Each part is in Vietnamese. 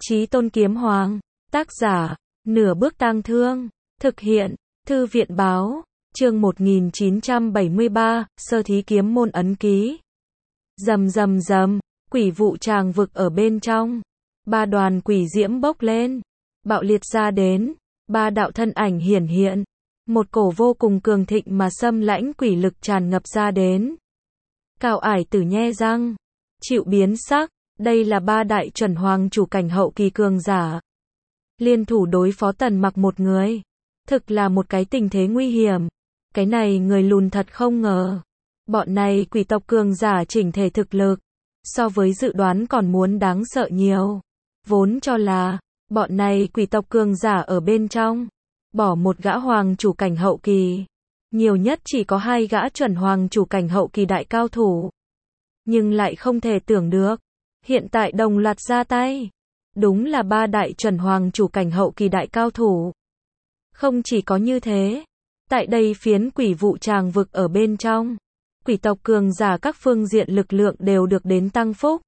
Chí Tôn Kiếm Hoàng. Tác giả, Nửa Bước Tang Thương. Thực hiện, Thư viện Báo. Chương 1973, Sơ thí kiếm môn ấn ký. Rầm rầm rầm, quỷ vụ tràng vực ở bên trong. Ba đoàn quỷ diễm bốc lên, bạo liệt ra đến, ba đạo thân ảnh hiển hiện. Một cổ vô cùng cường thịnh mà xâm lãnh quỷ lực tràn ngập ra đến. Cao Ải Tử nhe răng, chịu biến sắc, đây là ba đại chuẩn hoàng chủ cảnh hậu kỳ cường giả. Liên thủ đối phó Tần Mặc một người. Thực là một cái tình thế nguy hiểm. Cái này người lùn thật không ngờ. Bọn này quỷ tộc cường giả chỉnh thể thực lực. So với dự đoán còn muốn đáng sợ nhiều. Vốn cho là, bọn này quỷ tộc cường giả ở bên trong. Bỏ một gã hoàng chủ cảnh hậu kỳ. Nhiều nhất chỉ có hai gã chuẩn hoàng chủ cảnh hậu kỳ đại cao thủ. Nhưng lại không thể tưởng được. Hiện tại đồng loạt ra tay. Đúng là ba đại chuẩn hoàng chủ cảnh hậu kỳ đại cao thủ. Không chỉ có như thế. Tại đây phiến quỷ vụ tràng vực ở bên trong. Quỷ tộc cường giả các phương diện lực lượng đều được đến tăng phúc.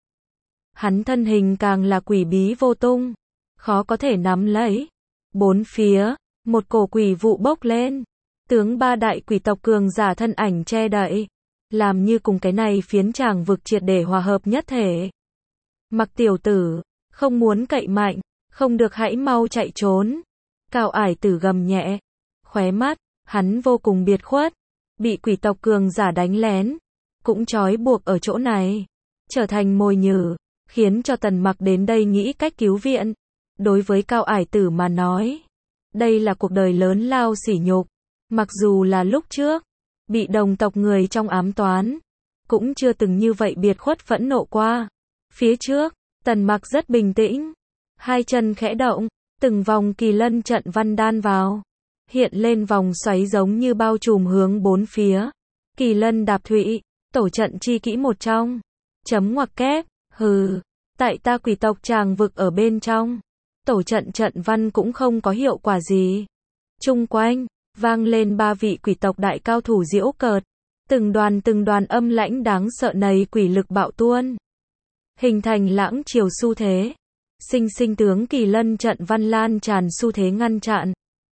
Hắn thân hình càng là quỷ bí vô tung. Khó có thể nắm lấy. Bốn phía, một cổ quỷ vụ bốc lên. Tướng ba đại quỷ tộc cường giả thân ảnh che đậy. Làm như cùng cái này phiến tràng vực triệt để hòa hợp nhất thể. Mặc tiểu tử, không muốn cậy mạnh, không được hãy mau chạy trốn. Cao Ải Tử gầm nhẹ. Khóe mắt, hắn vô cùng biệt khuất. Bị quỷ tộc cường giả đánh lén. Cũng trói buộc ở chỗ này. Trở thành mồi nhử. Khiến cho Tần Mặc đến đây nghĩ cách cứu viện. Đối với Cao Ải Tử mà nói. Đây là cuộc đời lớn lao sỉ nhục. Mặc dù là lúc trước. Bị đồng tộc người trong ám toán. Cũng chưa từng như vậy biệt khuất phẫn nộ qua. Phía trước, Tần Mặc rất bình tĩnh. Hai chân khẽ động. Từng vòng kỳ lân trận văn đan vào. Hiện lên vòng xoáy giống như bao trùm hướng bốn phía. Kỳ lân đạp thụy. Tổ trận chi kỹ một trong. Chấm ngoặc kép. Hừ. Tại ta quỷ tộc tràng vực ở bên trong. Tổ trận trận văn cũng không có hiệu quả gì. Chung quanh. Vang lên ba vị quỷ tộc đại cao thủ giễu cợt. Từng đoàn âm lãnh đáng sợ này quỷ lực bạo tuôn. Hình thành lãng chiều xu thế. Sinh tướng kỳ lân trận văn lan tràn xu thế ngăn chặn.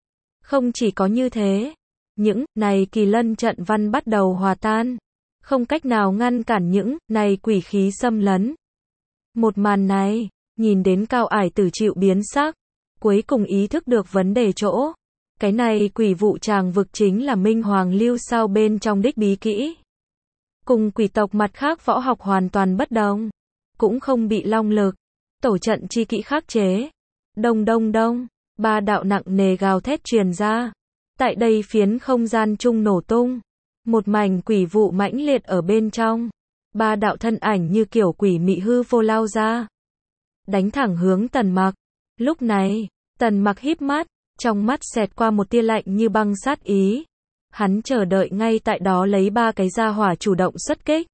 Không chỉ có như thế. Những này kỳ lân trận văn bắt đầu hòa tan. Không cách nào ngăn cản những này quỷ khí xâm lấn. Một màn này, nhìn đến Cao Ải Tử chịu biến sắc. Cuối cùng ý thức được vấn đề chỗ. Cái này quỷ vụ tràng vực chính là Minh Hoàng lưu sao bên trong đích bí kỹ. Cùng quỷ tộc mặt khác võ học hoàn toàn bất đồng. Cũng không bị long lực. Tổ trận chi kỹ khắc chế. Đông đông đông. Ba đạo nặng nề gào thét truyền ra. Tại đây phiến không gian chung nổ tung. Một mảnh quỷ vụ mãnh liệt ở bên trong. Ba đạo thân ảnh như kiểu quỷ mị hư vô lao ra. Đánh thẳng hướng Tần Mặc. Lúc này, Tần Mặc híp mắt. Trong mắt xẹt qua một tia lạnh như băng sát ý. Hắn chờ đợi ngay tại đó lấy ba cái gia hỏa chủ động xuất kích.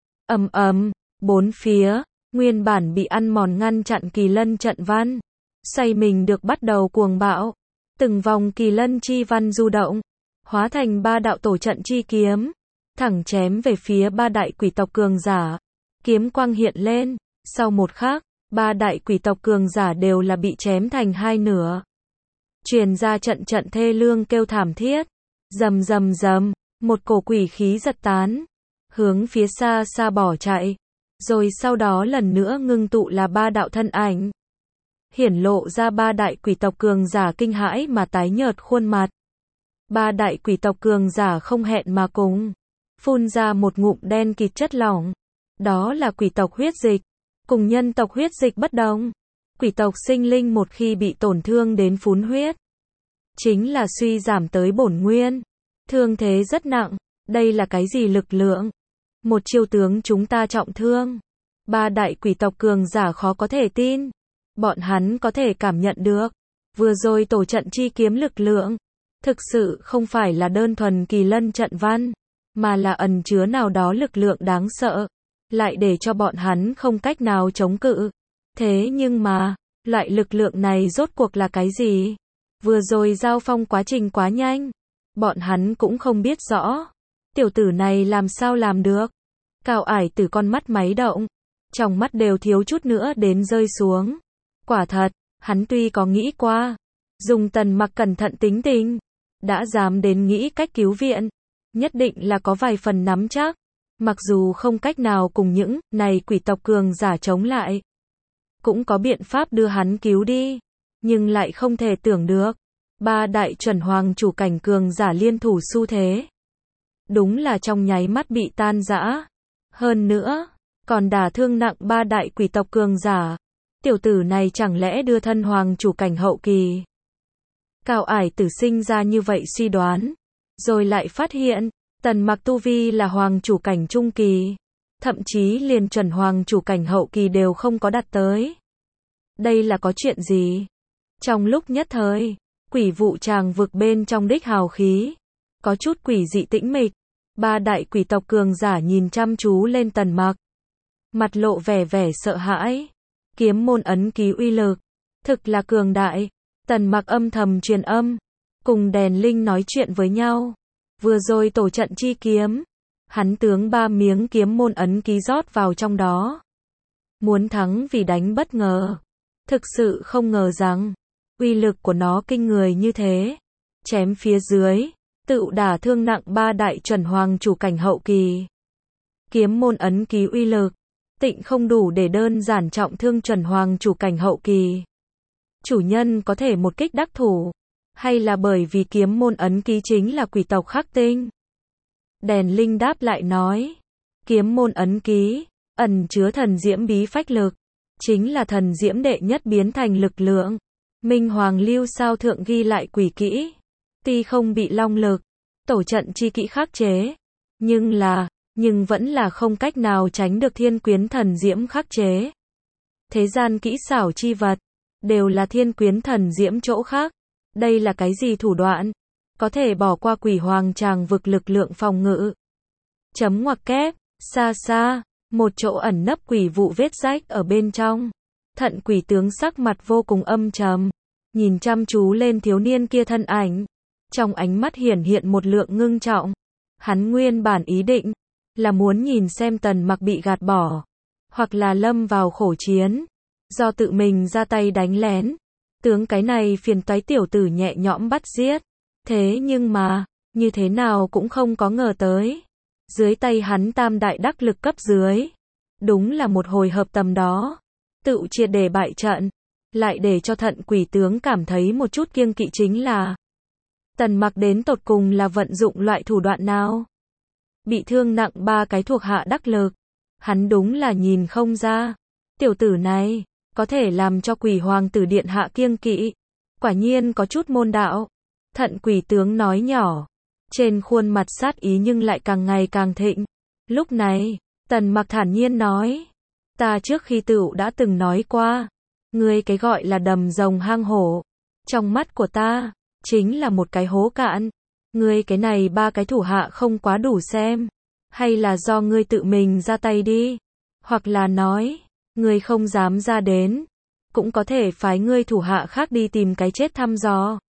Ầm ầm, bốn phía, nguyên bản bị ăn mòn ngăn chặn kỳ lân trận văn. Xoay mình được bắt đầu cuồng bạo. Từng vòng kỳ lân chi văn du động. Hóa thành ba đạo tổ trận chi kiếm. Thẳng chém về phía ba đại quỷ tộc cường giả. Kiếm quang hiện lên. Sau một khắc, ba đại quỷ tộc cường giả đều là bị chém thành hai nửa. Truyền ra trận thê lương kêu thảm thiết. Rầm rầm rầm, một cổ quỷ khí giật tán. Hướng phía xa xa bỏ chạy. Rồi sau đó lần nữa ngưng tụ là ba đạo thân ảnh. Hiển lộ ra ba đại quỷ tộc cường giả kinh hãi mà tái nhợt khuôn mặt. Ba đại quỷ tộc cường giả không hẹn mà cùng. Phun ra một ngụm đen kịt chất lỏng. Đó là quỷ tộc huyết dịch. Cùng nhân tộc huyết dịch bất đồng. Quỷ tộc sinh linh một khi bị tổn thương đến phún huyết. Chính là suy giảm tới bổn nguyên. Thương thế rất nặng. Đây là cái gì lực lượng? Một chiêu tướng chúng ta trọng thương. Ba đại quỷ tộc cường giả khó có thể tin. Bọn hắn có thể cảm nhận được. Vừa rồi tổ trận chi kiếm lực lượng. Thực sự không phải là đơn thuần kỳ lân trận văn. Mà là ẩn chứa nào đó lực lượng đáng sợ. Lại để cho bọn hắn không cách nào chống cự. Thế nhưng mà, loại lực lượng này rốt cuộc là cái gì? Vừa rồi giao phong quá trình quá nhanh. Bọn hắn cũng không biết rõ. Tiểu tử này làm sao làm được? Cao Ải Tử con mắt máy động. Trong mắt đều thiếu chút nữa đến rơi xuống. Quả thật, hắn tuy có nghĩ qua, dùng Tần Mặc cẩn thận tính tình, đã dám đến nghĩ cách cứu viện, nhất định là có vài phần nắm chắc, mặc dù không cách nào cùng những này quỷ tộc cường giả chống lại, cũng có biện pháp đưa hắn cứu đi, nhưng lại không thể tưởng được, ba đại chuẩn hoàng chủ cảnh cường giả liên thủ xu thế, đúng là trong nháy mắt bị tan rã. Hơn nữa, còn đả thương nặng ba đại quỷ tộc cường giả. Tiểu tử này chẳng lẽ đưa thân hoàng chủ cảnh hậu kỳ? Cao Ải Tử sinh ra như vậy suy đoán, rồi lại phát hiện, Tần Mặc tu vi là hoàng chủ cảnh trung kỳ, thậm chí liền chuẩn hoàng chủ cảnh hậu kỳ đều không có đạt tới. Đây là có chuyện gì? Trong lúc nhất thời, quỷ vụ tràng vực bên trong đích hào khí, có chút quỷ dị tĩnh mịch. Ba đại quỷ tộc cường giả nhìn chăm chú lên Tần Mặc, mặt lộ vẻ sợ hãi. Kiếm môn ấn ký uy lực, thực là cường đại. Tần Mặc âm thầm truyền âm, cùng đèn linh nói chuyện với nhau. Vừa rồi tổ trận chi kiếm, hắn tướng 3 miếng kiếm môn ấn ký rót vào trong đó. Muốn thắng vì đánh bất ngờ. Thực sự không ngờ rằng, uy lực của nó kinh người như thế. Chém phía dưới, tự đả thương nặng ba đại chuẩn hoàng chủ cảnh hậu kỳ. Kiếm môn ấn ký uy lực, tịnh không đủ để đơn giản trọng thương chuẩn hoàng chủ cảnh hậu kỳ. Chủ nhân có thể một kích đắc thủ, hay là bởi vì kiếm môn ấn ký chính là quỷ tộc khắc tinh? Đèn linh đáp lại nói, kiếm môn ấn ký, ẩn chứa thần diễm bí phách lực, chính là thần diễm đệ nhất biến thành lực lượng. Minh Hoàng Lưu Sao Thượng ghi lại quỷ kỹ, tuy không bị long lực, tổ trận chi kỹ khắc chế, nhưng vẫn là không cách nào tránh được thiên quyến thần diễm khắc chế. Thế gian kỹ xảo chi vật, đều là thiên quyến thần diễm chỗ khác. Đây là cái gì thủ đoạn? Có thể bỏ qua quỷ hoàng tràng vực lực lượng phòng ngự. Chấm ngoặc kép, xa xa, một chỗ ẩn nấp quỷ vụ vết rách ở bên trong. Thận quỷ tướng sắc mặt vô cùng âm trầm, nhìn chăm chú lên thiếu niên kia thân ảnh. Trong ánh mắt hiển hiện một lượng ngưng trọng. Hắn nguyên bản ý định là muốn nhìn xem Tần Mặc bị gạt bỏ, hoặc là lâm vào khổ chiến, do tự mình ra tay đánh lén. Tướng cái này phiền toái tiểu tử nhẹ nhõm bắt giết. Thế nhưng mà, như thế nào cũng không có ngờ tới. Dưới tay hắn tam đại đắc lực cấp dưới. Đúng là một hồi hợp tầm đó. Tự triệt để bại trận. Lại để cho thận quỷ tướng cảm thấy một chút kiêng kỵ chính là Tần Mặc đến tột cùng là vận dụng loại thủ đoạn nào? Bị thương nặng 3 cái thuộc hạ đắc lực. Hắn đúng là nhìn không ra. Tiểu tử này, có thể làm cho quỷ hoàng tử điện hạ kiêng kỵ. Quả nhiên có chút môn đạo. Thận quỷ tướng nói nhỏ. Trên khuôn mặt sát ý nhưng lại càng ngày càng thịnh. Lúc này, Tần Mặc thản nhiên nói. Ta trước khi tựu đã từng nói qua. Ngươi cái gọi là đầm rồng hang hổ. Trong mắt của ta, chính là một cái hố cạn. Ngươi cái này 3 cái thủ hạ không quá đủ xem. Hay là do ngươi tự mình ra tay đi. Hoặc là nói, ngươi không dám ra đến. Cũng có thể phái ngươi thủ hạ khác đi tìm cái chết thăm dò.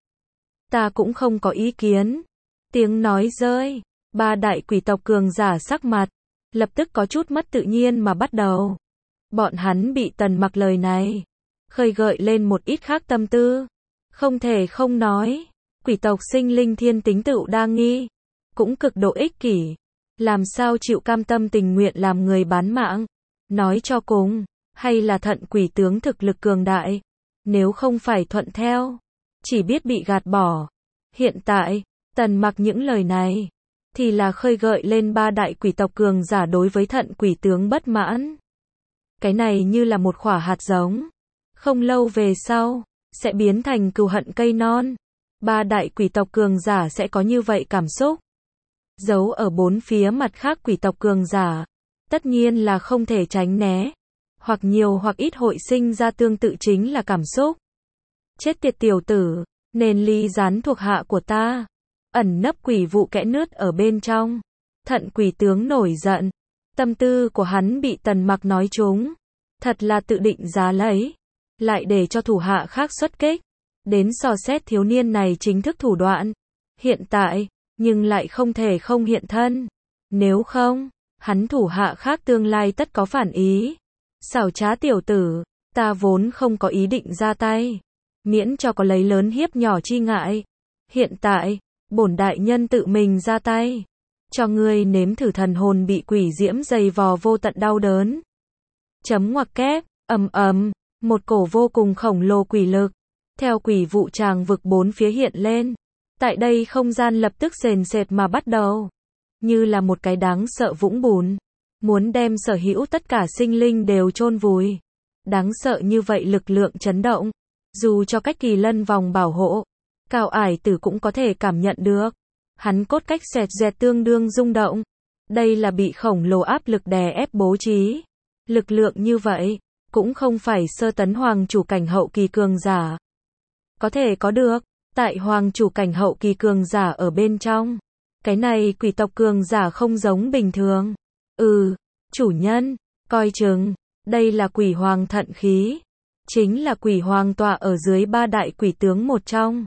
Ta cũng không có ý kiến. Tiếng nói rơi. 3 đại quỷ tộc cường giả sắc mặt. Lập tức có chút mất tự nhiên mà bắt đầu. Bọn hắn bị Tần Mặc lời này khơi gợi lên một ít khác tâm tư. Không thể không nói. Quỷ tộc sinh linh thiên tính tựu đa nghi. Cũng cực độ ích kỷ. Làm sao chịu cam tâm tình nguyện làm người bán mạng. Nói cho cùng. Hay là thận quỷ tướng thực lực cường đại. Nếu không phải thuận theo. Chỉ biết bị gạt bỏ. Hiện tại, Tần Mặc những lời này. Thì là khơi gợi lên 3 đại quỷ tộc cường giả đối với thận quỷ tướng bất mãn. Cái này như là một quả hạt giống. Không lâu về sau, sẽ biến thành cừu hận cây non. 3 đại quỷ tộc cường giả sẽ có như vậy cảm xúc. Giấu ở 4 phía mặt khác quỷ tộc cường giả. Tất nhiên là không thể tránh né. Hoặc nhiều hoặc ít hội sinh ra tương tự chính là cảm xúc. Chết tiệt tiểu tử, nên ly gián thuộc hạ của ta. Ẩn nấp quỷ vụ kẽ nứt ở bên trong. Thận quỷ tướng nổi giận. Tâm tư của hắn bị Tần Mặc nói trúng. Thật là tự định giá lấy. Lại để cho thủ hạ khác xuất kích. Đến dò xét thiếu niên này chính thức thủ đoạn. Hiện tại, nhưng lại không thể không hiện thân. Nếu không, hắn thủ hạ khác tương lai tất có phản ý. Xảo trá tiểu tử, Ta vốn không có ý định ra tay, miễn cho có lấy lớn hiếp nhỏ chi ngại. Hiện tại, bổn đại nhân tự mình ra tay, cho ngươi nếm thử thần hồn bị quỷ diễm dày vò vô tận đau đớn. Chấm ngoặc kép, một cổ vô cùng khổng lồ quỷ lực, theo quỷ vụ tràng vực bốn phía hiện lên. Tại đây không gian lập tức sền sệt mà bắt đầu, như là một cái đáng sợ vũng bùn, muốn đem sở hữu tất cả sinh linh đều chôn vùi. Đáng sợ như vậy lực lượng chấn động, dù cho cách kỳ lân vòng bảo hộ, Cao Ải Tử cũng có thể cảm nhận được. Hắn cốt cách xẹt dẹt tương đương rung động. Đây là bị khổng lồ áp lực đè ép bố trí. Lực lượng như vậy, cũng không phải sơ tấn hoàng chủ cảnh hậu kỳ cường giả có thể có được. Tại hoàng chủ cảnh hậu kỳ cường giả ở bên trong, cái này quỷ tộc cường giả không giống bình thường. Chủ nhân, coi chừng, đây là quỷ hoàng thận khí, chính là quỷ hoàng tọa ở dưới ba đại quỷ tướng một trong.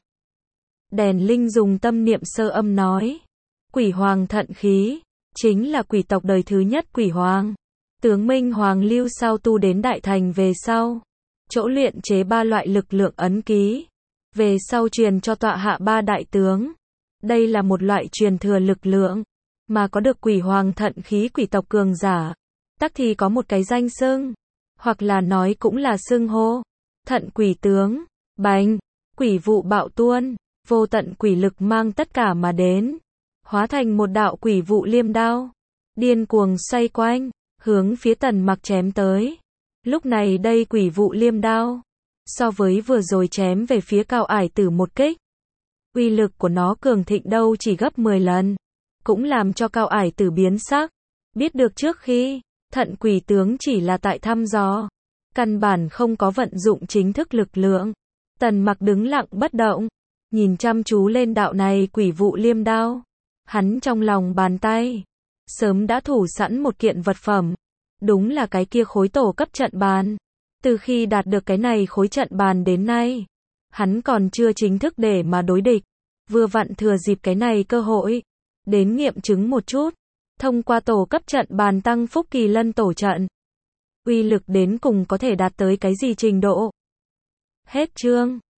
Đèn Linh dùng tâm niệm sơ âm nói, quỷ hoàng thận khí, chính là quỷ tộc đời thứ nhất quỷ hoàng. Tướng Minh Hoàng lưu sau tu đến đại thành về sau, chỗ luyện chế ba loại lực lượng ấn ký, về sau truyền cho tọa hạ ba đại tướng. Đây là một loại truyền thừa lực lượng, mà có được quỷ hoàng thận khí quỷ tộc cường giả, tắc thì có một cái danh xưng, hoặc là nói cũng là xưng hô, thận quỷ tướng. Bành, quỷ vụ bạo tuôn, vô tận quỷ lực mang tất cả mà đến, hóa thành một đạo quỷ vụ liêm đao, điên cuồng xoay quanh, hướng phía Tần Mặc chém tới. Lúc này đây quỷ vụ liêm đao, so với vừa rồi chém về phía Cao Ải Tử một kích, uy lực của nó cường thịnh đâu chỉ gấp 10 lần, cũng làm cho Cao Ải Tử biến sắc. Biết được trước khi, thận quỷ tướng chỉ là tại thăm dò, căn bản không có vận dụng chính thức lực lượng. Tần Mặc đứng lặng bất động, nhìn chăm chú lên đạo này quỷ vụ liêm đao. Hắn trong lòng bàn tay sớm đã thủ sẵn một kiện vật phẩm, đúng là cái kia khối tổ cấp trận bàn. Từ khi đạt được cái này khối trận bàn đến nay, hắn còn chưa chính thức để mà đối địch, vừa vặn thừa dịp cái này cơ hội, đến nghiệm chứng một chút, thông qua tổ cấp trận bàn tăng phúc kỳ lân tổ trận, uy lực đến cùng có thể đạt tới cái gì trình độ. Hết chương.